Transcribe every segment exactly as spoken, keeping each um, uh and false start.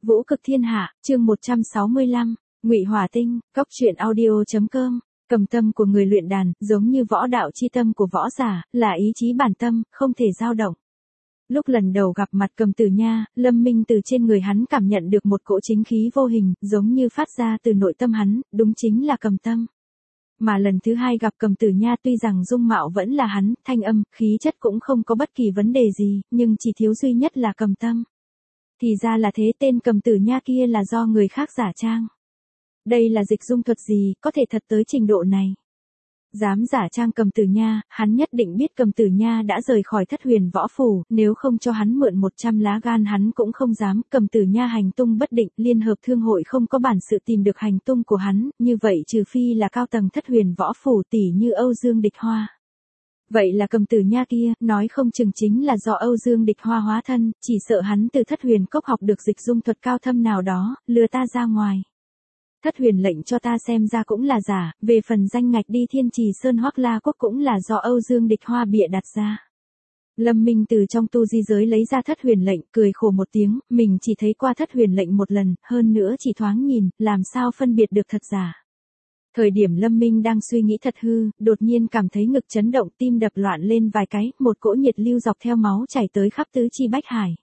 Vũ cực thiên hạ, chương một trăm sáu mươi lăm, Ngụy Hỏa Tinh, Cốc truyện audio chấm com. Cầm tâm của người luyện đàn, giống như võ đạo chi tâm của võ giả, là ý chí bản tâm, không thể dao động. Lúc lần đầu gặp mặt Cầm Tử Nha, Lâm Minh từ trên người hắn cảm nhận được một cỗ chính khí vô hình, giống như phát ra từ nội tâm hắn, đúng chính là cầm tâm. Mà lần thứ hai gặp Cầm Tử Nha, tuy rằng dung mạo vẫn là hắn, thanh âm, khí chất cũng không có bất kỳ vấn đề gì, nhưng chỉ thiếu duy nhất là cầm tâm. Thì ra là thế, tên Cầm Tử Nha kia là do người khác giả trang. Đây là dịch dung thuật gì, có thể thật tới trình độ này. Dám giả trang Cầm Tử Nha, hắn nhất định biết Cầm Tử Nha đã rời khỏi Thất Huyền Võ Phủ, nếu không cho hắn mượn một trăm lá gan hắn cũng không dám. Cầm Tử Nha hành tung bất định, Liên hợp thương hội không có bản sự tìm được hành tung của hắn, như vậy trừ phi là cao tầng Thất Huyền Võ Phủ tỷ như Âu Dương Địch Hoa. Vậy là Cầm Tử Nha kia, nói không chừng chính là do Âu Dương Địch Hoa hóa thân, chỉ sợ hắn từ Thất Huyền Cốc học được dịch dung thuật cao thâm nào đó, lừa ta ra ngoài. Thất Huyền lệnh cho ta xem ra cũng là giả, về phần danh ngạch đi Thiên Trì Sơn Hoắc La Quốc cũng là do Âu Dương Địch Hoa bịa đặt ra. Lâm Minh từ trong tu di giới lấy ra Thất Huyền lệnh, cười khổ một tiếng, mình chỉ thấy qua Thất Huyền lệnh một lần, hơn nữa chỉ thoáng nhìn, làm sao phân biệt được thật giả. Thời điểm Lâm Minh đang suy nghĩ thật hư, đột nhiên cảm thấy ngực chấn động, tim đập loạn lên vài cái, một cỗ nhiệt lưu dọc theo máu chảy tới khắp tứ chi bách hải.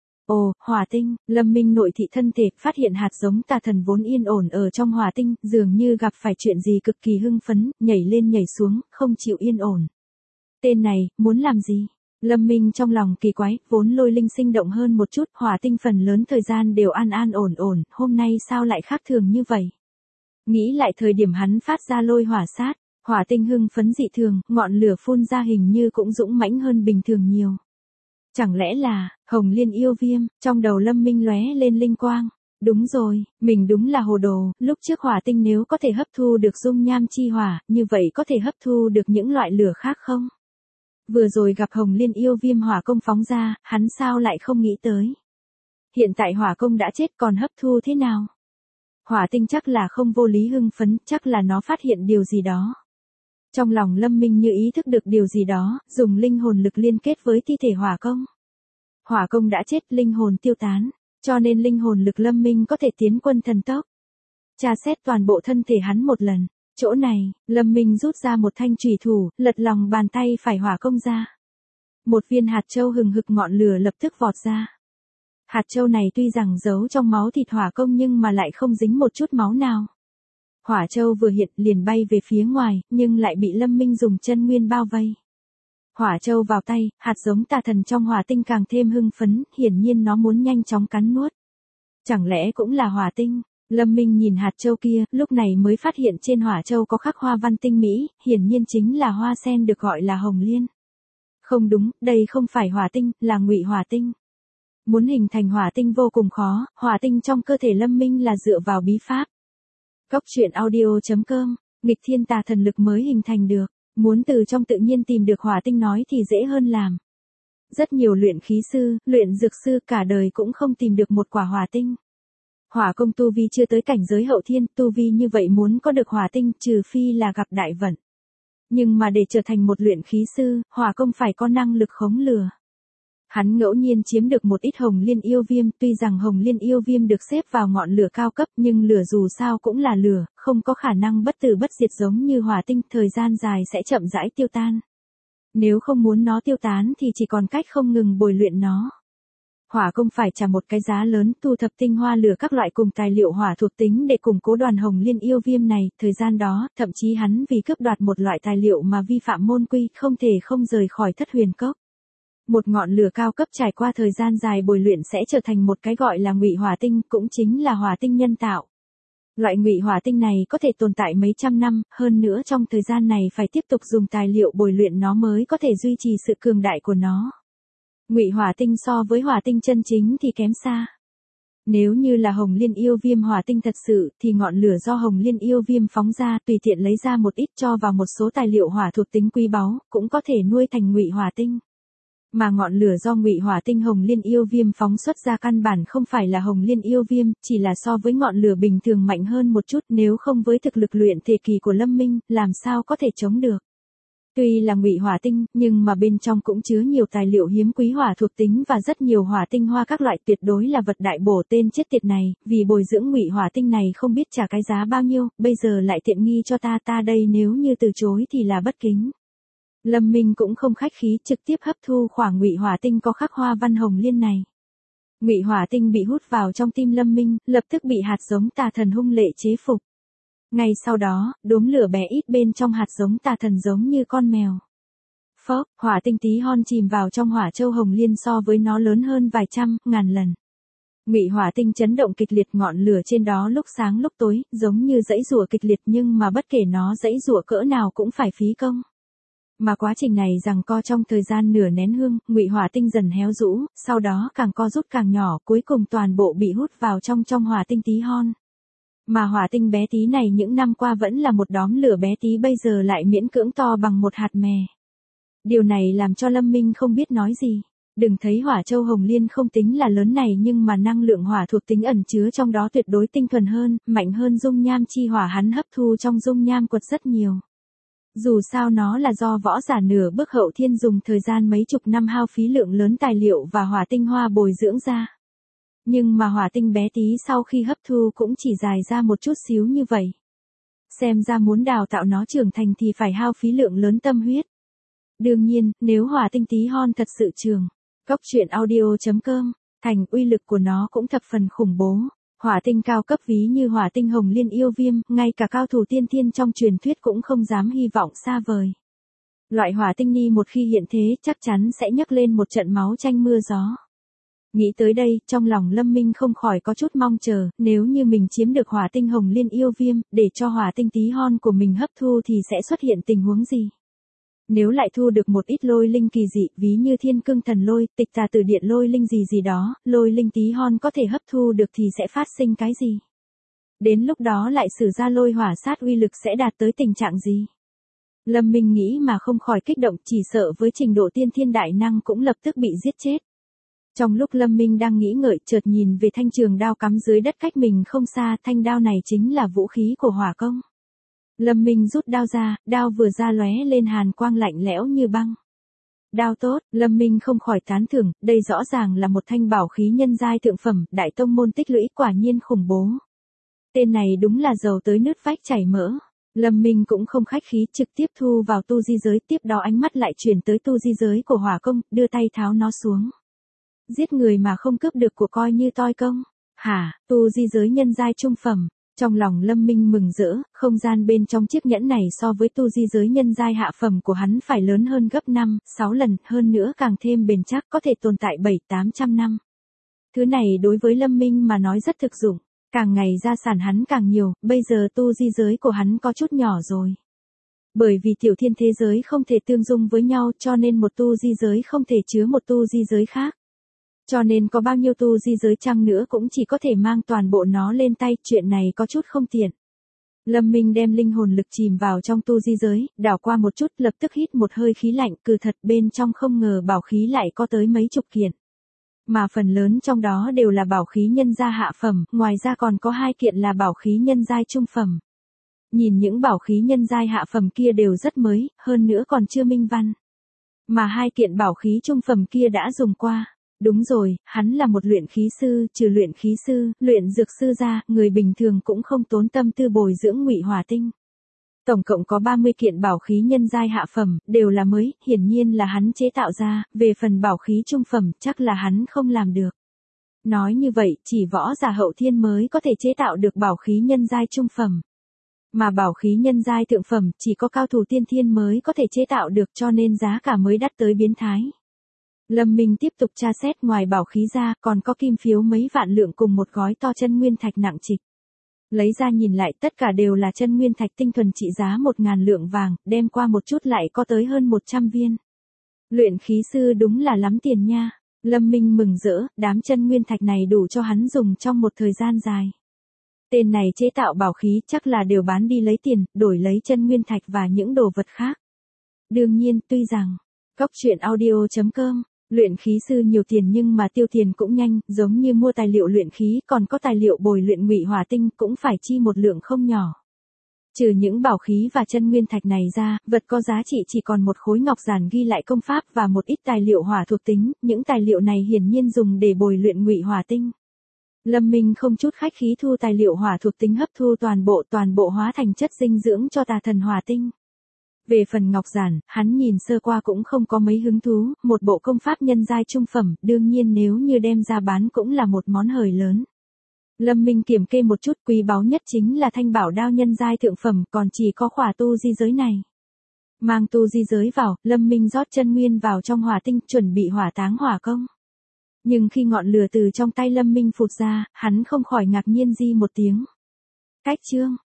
Ồ, hỏa tinh, Lâm Minh nội thị thân thể, phát hiện hạt giống tà thần vốn yên ổn ở trong hỏa tinh, dường như gặp phải chuyện gì cực kỳ hưng phấn, nhảy lên nhảy xuống, không chịu yên ổn. Tên này, muốn làm gì? Lâm Minh trong lòng kỳ quái, vốn lôi linh sinh động hơn một chút, hỏa tinh phần lớn thời gian đều an an ổn ổn, hôm nay sao lại khác thường như vậy? Nghĩ lại thời điểm hắn phát ra lôi hỏa sát, hỏa tinh hưng phấn dị thường, ngọn lửa phun ra hình như cũng dũng mãnh hơn bình thường nhiều. Chẳng lẽ là, Hồng Liên yêu viêm, trong đầu Lâm Minh lóe lên linh quang. Đúng rồi, mình đúng là hồ đồ, lúc trước hỏa tinh nếu có thể hấp thu được dung nham chi hỏa, như vậy có thể hấp thu được những loại lửa khác không? Vừa rồi gặp Hồng Liên yêu viêm hỏa công phóng ra, hắn sao lại không nghĩ tới. Hiện tại hỏa công đã chết còn hấp thu thế nào? Hỏa tinh chắc là không vô lý hưng phấn, chắc là nó phát hiện điều gì đó. Trong lòng Lâm Minh như ý thức được điều gì đó, dùng linh hồn lực liên kết với thi thể hỏa công. Hỏa công đã chết, linh hồn tiêu tán, cho nên linh hồn lực Lâm Minh có thể tiến quân thần tốc. Tra xét toàn bộ thân thể hắn một lần, chỗ này, Lâm Minh rút ra một thanh chủy thủ, lật lòng bàn tay phải hỏa công ra. Một viên hạt châu hừng hực ngọn lửa lập tức vọt ra. Hạt châu này tuy rằng giấu trong máu thịt hỏa công nhưng mà lại không dính một chút máu nào. Hỏa châu vừa hiện liền bay về phía ngoài, nhưng lại bị Lâm Minh dùng chân nguyên bao vây. Hỏa châu vào tay, hạt giống tà thần trong hỏa tinh càng thêm hưng phấn, hiển nhiên nó muốn nhanh chóng cắn nuốt. Chẳng lẽ cũng là hỏa tinh? Lâm Minh nhìn hạt châu kia, lúc này mới phát hiện trên hỏa châu có khắc hoa văn tinh mỹ, hiển nhiên chính là hoa sen được gọi là hồng liên. Không đúng, đây không phải hỏa tinh, là ngụy hỏa tinh. Muốn hình thành hỏa tinh vô cùng khó, hỏa tinh trong cơ thể Lâm Minh là dựa vào bí pháp. Cốc truyện audio chấm com, nghịch thiên tà thần lực mới hình thành được, muốn từ trong tự nhiên tìm được hỏa tinh nói thì dễ hơn làm. Rất nhiều luyện khí sư, luyện dược sư cả đời cũng không tìm được một quả hỏa tinh. Hỏa công tu vi chưa tới cảnh giới hậu thiên, tu vi như vậy muốn có được hỏa tinh trừ phi là gặp đại vận. Nhưng mà để trở thành một luyện khí sư, hỏa công phải có năng lực khống lửa. Hắn ngẫu nhiên chiếm được một ít Hồng Liên yêu viêm, tuy rằng Hồng Liên yêu viêm được xếp vào ngọn lửa cao cấp nhưng lửa dù sao cũng là lửa, không có khả năng bất tử bất diệt giống như hỏa tinh, thời gian dài sẽ chậm rãi tiêu tan. Nếu không muốn nó tiêu tán thì chỉ còn cách không ngừng bồi luyện nó. Hỏa công phải trả một cái giá lớn, thu thập tinh hoa lửa các loại cùng tài liệu hỏa thuộc tính để củng cố đoàn Hồng Liên yêu viêm này, thời gian đó, thậm chí hắn vì cướp đoạt một loại tài liệu mà vi phạm môn quy, không thể không rời khỏi Thất Huyền Cốc. Một ngọn lửa cao cấp trải qua thời gian dài bồi luyện sẽ trở thành một cái gọi là ngụy hỏa tinh, cũng chính là hỏa tinh nhân tạo. Loại ngụy hỏa tinh này có thể tồn tại mấy trăm năm, hơn nữa trong thời gian này phải tiếp tục dùng tài liệu bồi luyện nó mới có thể duy trì sự cường đại của nó. Ngụy hỏa tinh so với hỏa tinh chân chính thì kém xa. Nếu như là Hồng Liên yêu viêm hỏa tinh thật sự thì ngọn lửa do Hồng Liên yêu viêm phóng ra tùy tiện lấy ra một ít cho vào một số tài liệu hỏa thuộc tính quý báu, cũng có thể nuôi thành ngụy hỏa tinh. Mà ngọn lửa do ngụy hỏa tinh Hồng Liên yêu viêm phóng xuất ra căn bản không phải là Hồng Liên yêu viêm, chỉ là so với ngọn lửa bình thường mạnh hơn một chút, nếu không với thực lực luyện thể kỳ của Lâm Minh, làm sao có thể chống được. Tuy là ngụy hỏa tinh, nhưng mà bên trong cũng chứa nhiều tài liệu hiếm quý hỏa thuộc tính và rất nhiều hỏa tinh hoa các loại, tuyệt đối là vật đại bổ. Tên chết tiệt này, vì bồi dưỡng ngụy hỏa tinh này không biết trả cái giá bao nhiêu, bây giờ lại tiện nghi cho ta, ta đây nếu như từ chối thì là bất kính. Lâm Minh cũng không khách khí, trực tiếp hấp thu khoảng ngụy hỏa tinh có khắc hoa văn hồng liên này. Ngụy hỏa tinh bị hút vào trong tim Lâm Minh, lập tức bị hạt giống tà thần hung lệ chế phục. Ngay sau đó, đốm lửa bé ít bên trong hạt giống tà thần giống như con mèo. Phốc, hỏa tinh tí hon chìm vào trong hỏa châu hồng liên, so với nó lớn hơn vài trăm, ngàn lần. Ngụy hỏa tinh chấn động kịch liệt, ngọn lửa trên đó lúc sáng lúc tối, giống như giãy giụa kịch liệt, nhưng mà bất kể nó giãy giụa cỡ nào cũng phải phí công. Mà quá trình này giằng co trong thời gian nửa nén hương, ngụy hỏa tinh dần héo rũ, sau đó càng co rút càng nhỏ, cuối cùng toàn bộ bị hút vào trong trong hỏa tinh tí hon. Mà hỏa tinh bé tí này những năm qua vẫn là một đóm lửa bé tí, bây giờ lại miễn cưỡng to bằng một hạt mè. Điều này làm cho Lâm Minh không biết nói gì. Đừng thấy hỏa châu hồng liên không tính là lớn này, nhưng mà năng lượng hỏa thuộc tính ẩn chứa trong đó tuyệt đối tinh thuần hơn, mạnh hơn dung nham chi hỏa hắn hấp thu trong dung nham quật rất nhiều. Dù sao nó là do võ giả nửa bước hậu thiên dùng thời gian mấy chục năm hao phí lượng lớn tài liệu và hỏa tinh hoa bồi dưỡng ra. Nhưng mà hỏa tinh bé tí sau khi hấp thu cũng chỉ dài ra một chút xíu như vậy. Xem ra muốn đào tạo nó trưởng thành thì phải hao phí lượng lớn tâm huyết. Đương nhiên, nếu hỏa tinh tí hon thật sự trường, cốc truyện audio chấm com, thành uy lực của nó cũng thập phần khủng bố. Hỏa tinh cao cấp ví như hỏa tinh hồng liên yêu viêm, ngay cả cao thủ tiên thiên trong truyền thuyết cũng không dám hy vọng xa vời. Loại hỏa tinh ni một khi hiện thế chắc chắn sẽ nhấc lên một trận máu tranh mưa gió. Nghĩ tới đây, trong lòng Lâm Minh không khỏi có chút mong chờ, nếu như mình chiếm được hỏa tinh hồng liên yêu viêm, để cho hỏa tinh tí hon của mình hấp thu thì sẽ xuất hiện tình huống gì? Nếu lại thu được một ít lôi linh kỳ dị, ví như thiên cương thần lôi, tịch tà tử điện lôi linh gì gì đó, lôi linh tí hon có thể hấp thu được thì sẽ phát sinh cái gì? Đến lúc đó lại sử ra lôi hỏa sát uy lực sẽ đạt tới tình trạng gì? Lâm Minh nghĩ mà không khỏi kích động, chỉ sợ với trình độ tiên thiên đại năng cũng lập tức bị giết chết. Trong lúc Lâm Minh đang nghĩ ngợi, chợt nhìn về thanh trường đao cắm dưới đất cách mình không xa, thanh đao này chính là vũ khí của hỏa công. Lâm Minh rút đao ra, đao vừa ra lóe lên hàn quang lạnh lẽo như băng. Đao tốt, Lâm Minh không khỏi tán thưởng, đây rõ ràng là một thanh bảo khí nhân giai thượng phẩm, đại tông môn tích lũy quả nhiên khủng bố. Tên này đúng là giàu tới nứt vách chảy mỡ. Lâm Minh cũng không khách khí, trực tiếp thu vào tu di giới, tiếp đó ánh mắt lại chuyển tới tu di giới của hỏa công, đưa tay tháo nó xuống. Giết người mà không cướp được của coi như toi công. Hả, tu di giới nhân giai trung phẩm. Trong lòng Lâm Minh mừng rỡ, không gian bên trong chiếc nhẫn này so với tu di giới nhân giai hạ phẩm của hắn phải lớn hơn gấp năm, sáu lần, hơn nữa càng thêm bền chắc, có thể tồn tại bảy tám trăm năm. Thứ này đối với Lâm Minh mà nói rất thực dụng, càng ngày gia sản hắn càng nhiều, bây giờ tu di giới của hắn có chút nhỏ rồi. Bởi vì tiểu thiên thế giới không thể tương dung với nhau cho nên một tu di giới không thể chứa một tu di giới khác. Cho nên có bao nhiêu tu di giới chăng nữa cũng chỉ có thể mang toàn bộ nó lên tay, chuyện này có chút không tiện. Lâm Minh đem linh hồn lực chìm vào trong tu di giới, đảo qua một chút, lập tức hít một hơi khí lạnh, cừ thật bên trong không ngờ bảo khí lại có tới mấy chục kiện. Mà phần lớn trong đó đều là bảo khí nhân gia hạ phẩm, ngoài ra còn có hai kiện là bảo khí nhân giai trung phẩm. Nhìn những bảo khí nhân giai hạ phẩm kia đều rất mới, hơn nữa còn chưa minh văn. Mà hai kiện bảo khí trung phẩm kia đã dùng qua. Đúng rồi, hắn là một luyện khí sư, trừ luyện khí sư, luyện dược sư ra, người bình thường cũng không tốn tâm tư bồi dưỡng ngụy hỏa tinh. Tổng cộng có ba mươi kiện bảo khí nhân giai hạ phẩm, đều là mới, hiển nhiên là hắn chế tạo ra, về phần bảo khí trung phẩm, chắc là hắn không làm được. Nói như vậy, chỉ võ giả hậu thiên mới có thể chế tạo được bảo khí nhân giai trung phẩm. Mà bảo khí nhân giai thượng phẩm, chỉ có cao thủ tiên thiên mới có thể chế tạo được, cho nên giá cả mới đắt tới biến thái. Lâm Minh tiếp tục tra xét, ngoài bảo khí ra, còn có kim phiếu mấy vạn lượng cùng một gói to chân nguyên thạch nặng trịch. Lấy ra nhìn lại tất cả đều là chân nguyên thạch tinh thuần trị giá một ngàn lượng vàng, đem qua một chút lại có tới hơn một trăm viên. Luyện khí sư đúng là lắm tiền nha. Lâm Minh mừng rỡ, đám chân nguyên thạch này đủ cho hắn dùng trong một thời gian dài. Tên này chế tạo bảo khí chắc là đều bán đi lấy tiền, đổi lấy chân nguyên thạch và những đồ vật khác. Đương nhiên, tuy rằng, cốc truyện audio chấm com, luyện khí sư nhiều tiền nhưng mà tiêu tiền cũng nhanh, giống như mua tài liệu luyện khí, còn có tài liệu bồi luyện ngụy hỏa tinh cũng phải chi một lượng không nhỏ. Trừ những bảo khí và chân nguyên thạch này ra, vật có giá trị chỉ còn một khối ngọc giản ghi lại công pháp và một ít tài liệu hỏa thuộc tính, những tài liệu này hiển nhiên dùng để bồi luyện Ngụy Hỏa Tinh. Lâm Minh không chút khách khí thu tài liệu hỏa thuộc tính hấp thu toàn bộ toàn bộ hóa thành chất dinh dưỡng cho tà thần hỏa tinh. Về phần ngọc giản, hắn nhìn sơ qua cũng không có mấy hứng thú, một bộ công pháp nhân giai trung phẩm, đương nhiên nếu như đem ra bán cũng là một món hời lớn. Lâm Minh kiểm kê một chút, quý báu nhất chính là thanh bảo đao nhân giai thượng phẩm, còn chỉ có khỏa tu di giới này. Mang tu di giới vào, Lâm Minh rót chân nguyên vào trong hỏa tinh, chuẩn bị hỏa táng hỏa công. Nhưng khi ngọn lửa từ trong tay Lâm Minh phụt ra, hắn không khỏi ngạc nhiên di một tiếng. Cách chương